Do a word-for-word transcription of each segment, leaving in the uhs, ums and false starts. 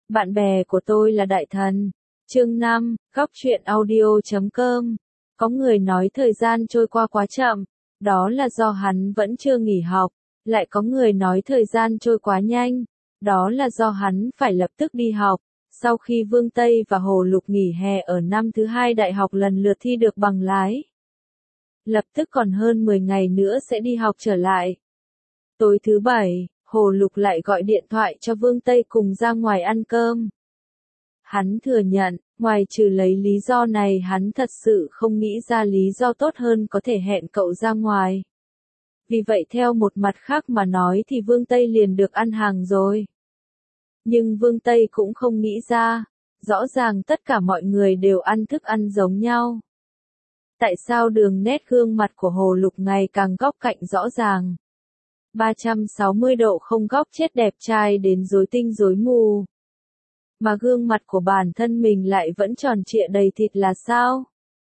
Bạn bè của tôi là đại thần. Chương năm, góc truyện audio chấm com. Có người nói thời gian trôi qua quá chậm, đó là do hắn vẫn chưa nghỉ học. Lại có người nói thời gian trôi quá nhanh, đó là do hắn phải lập tức đi học. Sau khi Vương Tây và Hồ Lục nghỉ hè ở năm thứ hai đại học lần lượt thi được bằng lái, lập tức còn hơn mười ngày nữa sẽ đi học trở lại. Tối thứ bảy, Hồ Lục lại gọi điện thoại cho Vương Tây cùng ra ngoài ăn cơm. Hắn thừa nhận, ngoài trừ lấy lý do này hắn thật sự không nghĩ ra lý do tốt hơn có thể hẹn cậu ra ngoài. Vì vậy theo một mặt khác mà nói thì Vương Tây liền được ăn hàng rồi. Nhưng Vương Tây cũng không nghĩ ra, rõ ràng tất cả mọi người đều ăn thức ăn giống nhau. Tại sao đường nét gương mặt của Hồ Lục ngày càng góc cạnh rõ ràng? ba trăm sáu mươi độ không góc chết đẹp trai đến rối tinh rối mù. Mà gương mặt của bản thân mình lại vẫn tròn trịa đầy thịt là sao?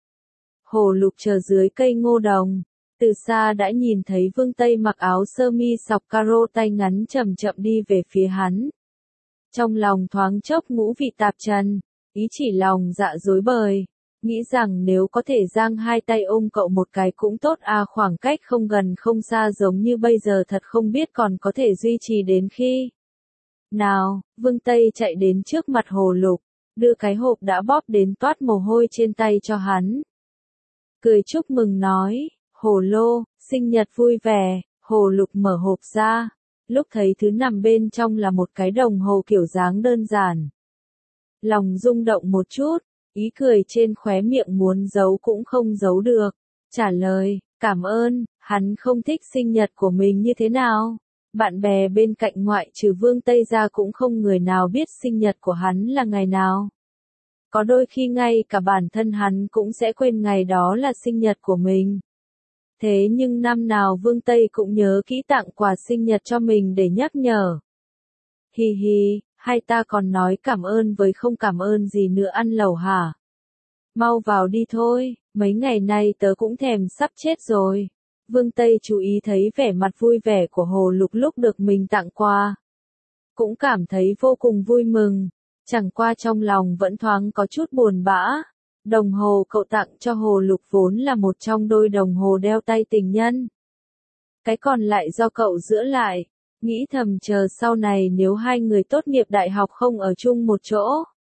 Hồ Lục chờ dưới cây ngô đồng, từ xa đã nhìn thấy Vương Tây mặc áo sơ mi sọc caro tay ngắn chậm chậm đi về phía hắn. Trong lòng thoáng chốc ngũ vị tạp trần, ý chỉ lòng dạ dối bời, nghĩ rằng nếu có thể giang hai tay ôm cậu một cái cũng tốt à, khoảng cách không gần không xa giống như bây giờ thật không biết còn có thể duy trì đến khi nào. Vương Tây chạy đến trước mặt Hồ Lục, đưa cái hộp đã bóp đến toát mồ hôi trên tay cho hắn. Cười chúc mừng nói, Hồ Lô, sinh nhật vui vẻ. Hồ Lục mở hộp ra, lúc thấy thứ nằm bên trong là một cái đồng hồ kiểu dáng đơn giản. Lòng rung động một chút, ý cười trên khóe miệng muốn giấu cũng không giấu được. Trả lời, cảm ơn. Hắn không thích sinh nhật của mình như thế nào. Bạn bè bên cạnh ngoại trừ Vương Tây ra cũng không người nào biết sinh nhật của hắn là ngày nào. Có đôi khi ngay cả bản thân hắn cũng sẽ quên ngày đó là sinh nhật của mình. Thế nhưng năm nào Vương Tây cũng nhớ kỹ tặng quà sinh nhật cho mình để nhắc nhở. Hi hi, hay ta còn nói cảm ơn với không cảm ơn gì nữa ăn lẩu hả? Mau vào đi thôi, mấy ngày nay tớ cũng thèm sắp chết rồi. Vương Tây chú ý thấy vẻ mặt vui vẻ của Hồ Lục lúc được mình tặng quà. Cũng cảm thấy vô cùng vui mừng, chẳng qua trong lòng vẫn thoáng có chút buồn bã. Đồng hồ cậu tặng cho Hồ Lục vốn là một trong đôi đồng hồ đeo tay tình nhân. Cái còn lại do cậu giữ lại, nghĩ thầm chờ sau này nếu hai người tốt nghiệp đại học không ở chung một chỗ,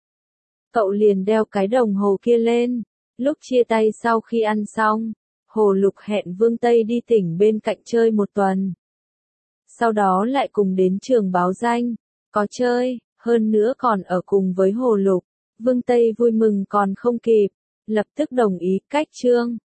cậu liền đeo cái đồng hồ kia lên. Lúc chia tay sau khi ăn xong, Hồ Lục hẹn Vương Tây đi tỉnh bên cạnh chơi một tuần. Sau đó lại cùng đến trường báo danh, có chơi, hơn nữa còn ở cùng với Hồ Lục. Vương Tây vui mừng còn không kịp, lập tức đồng ý cách chương.